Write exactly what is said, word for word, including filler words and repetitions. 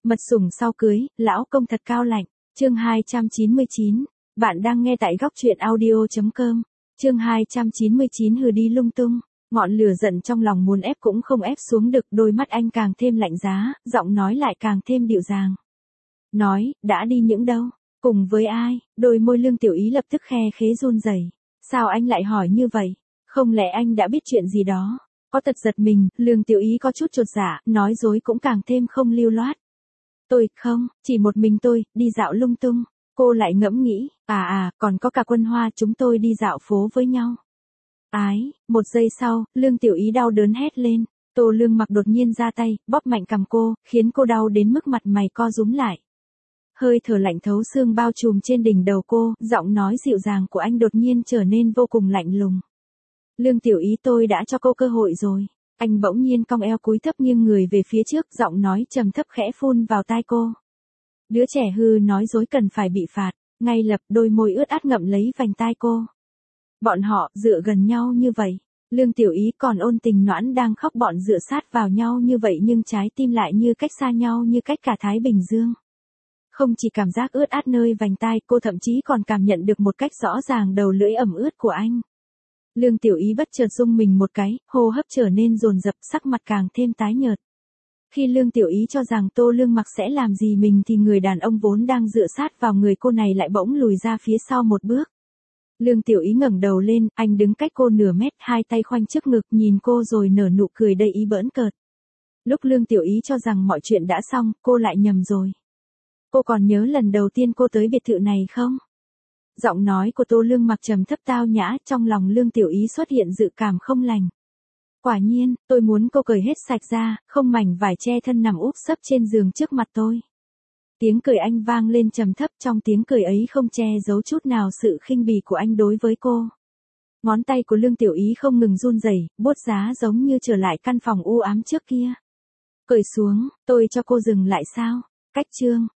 Mật sủng sau cưới, lão công thật cao lạnh. Chương hai trăm chín mươi chín. Bạn đang nghe tại góc truyện audio chấm com. Chương hai trăm chín mươi chín hừ đi lung tung. Ngọn lửa giận trong lòng muốn ép cũng không ép xuống được, đôi mắt anh càng thêm lạnh giá, giọng nói lại càng thêm dịu dàng. Nói, đã đi những đâu? Cùng với ai? Đôi môi Lương Tiểu Ý lập tức khe khế run rẩy. Sao anh lại hỏi như vậy? Không lẽ anh đã biết chuyện gì đó? Có tật giật mình, Lương Tiểu Ý có chút chột dạ, nói dối cũng càng thêm không lưu loát. Tôi, không, chỉ một mình tôi, đi dạo lung tung. Cô lại ngẫm nghĩ, à à, còn có cả Quân Hoa, chúng tôi đi dạo phố với nhau. Ái, một giây sau, Lương Tiểu Ý đau đớn hét lên. Tô Lương Mặc đột nhiên ra tay, bóp mạnh cằm cô, khiến cô đau đến mức mặt mày co rúm lại. Hơi thở lạnh thấu xương bao trùm trên đỉnh đầu cô, giọng nói dịu dàng của anh đột nhiên trở nên vô cùng lạnh lùng. Lương Tiểu Ý, tôi đã cho cô cơ hội rồi. Anh bỗng nhiên cong eo cúi thấp nghiêng người về phía trước, giọng nói trầm thấp khẽ phun vào tai cô. Đứa trẻ hư nói dối cần phải bị phạt. Ngay lập đôi môi ướt át ngậm lấy vành tai cô. Bọn họ dựa gần nhau như vậy. Lương Tiểu Ý còn ôn tình noãn đang khóc, bọn dựa sát vào nhau như vậy nhưng trái tim lại như cách xa nhau như cách cả Thái Bình Dương. Không chỉ cảm giác ướt át nơi vành tai, cô thậm chí còn cảm nhận được một cách rõ ràng đầu lưỡi ẩm ướt của anh. Lương Tiểu Ý bất chợt rung mình một cái, hô hấp trở nên dồn dập, sắc mặt càng thêm tái nhợt. Khi Lương Tiểu Ý cho rằng Tô Lương Mặc sẽ làm gì mình thì người đàn ông vốn đang dựa sát vào người cô này lại bỗng lùi ra phía sau một bước. Lương Tiểu Ý ngẩng đầu lên, anh đứng cách cô nửa mét, hai tay khoanh trước ngực nhìn cô rồi nở nụ cười đầy ý bỡn cợt. Lúc Lương Tiểu Ý cho rằng mọi chuyện đã xong, cô lại nhầm rồi. Cô còn nhớ lần đầu tiên cô tới biệt thự này không? Giọng nói của Tô Lương Mặc trầm thấp tao nhã, trong lòng Lương Tiểu Ý xuất hiện dự cảm không lành. Quả nhiên, tôi muốn cô cởi hết sạch ra, không mảnh vải che thân nằm úp sấp trên giường trước mặt tôi. Tiếng cười anh vang lên trầm thấp, trong tiếng cười ấy không che giấu chút nào sự khinh bỉ của anh đối với cô. Ngón tay của Lương Tiểu Ý không ngừng run rẩy, buốt giá giống như trở lại căn phòng u ám trước kia. Cởi xuống, tôi cho cô dừng lại sao? Cách chương.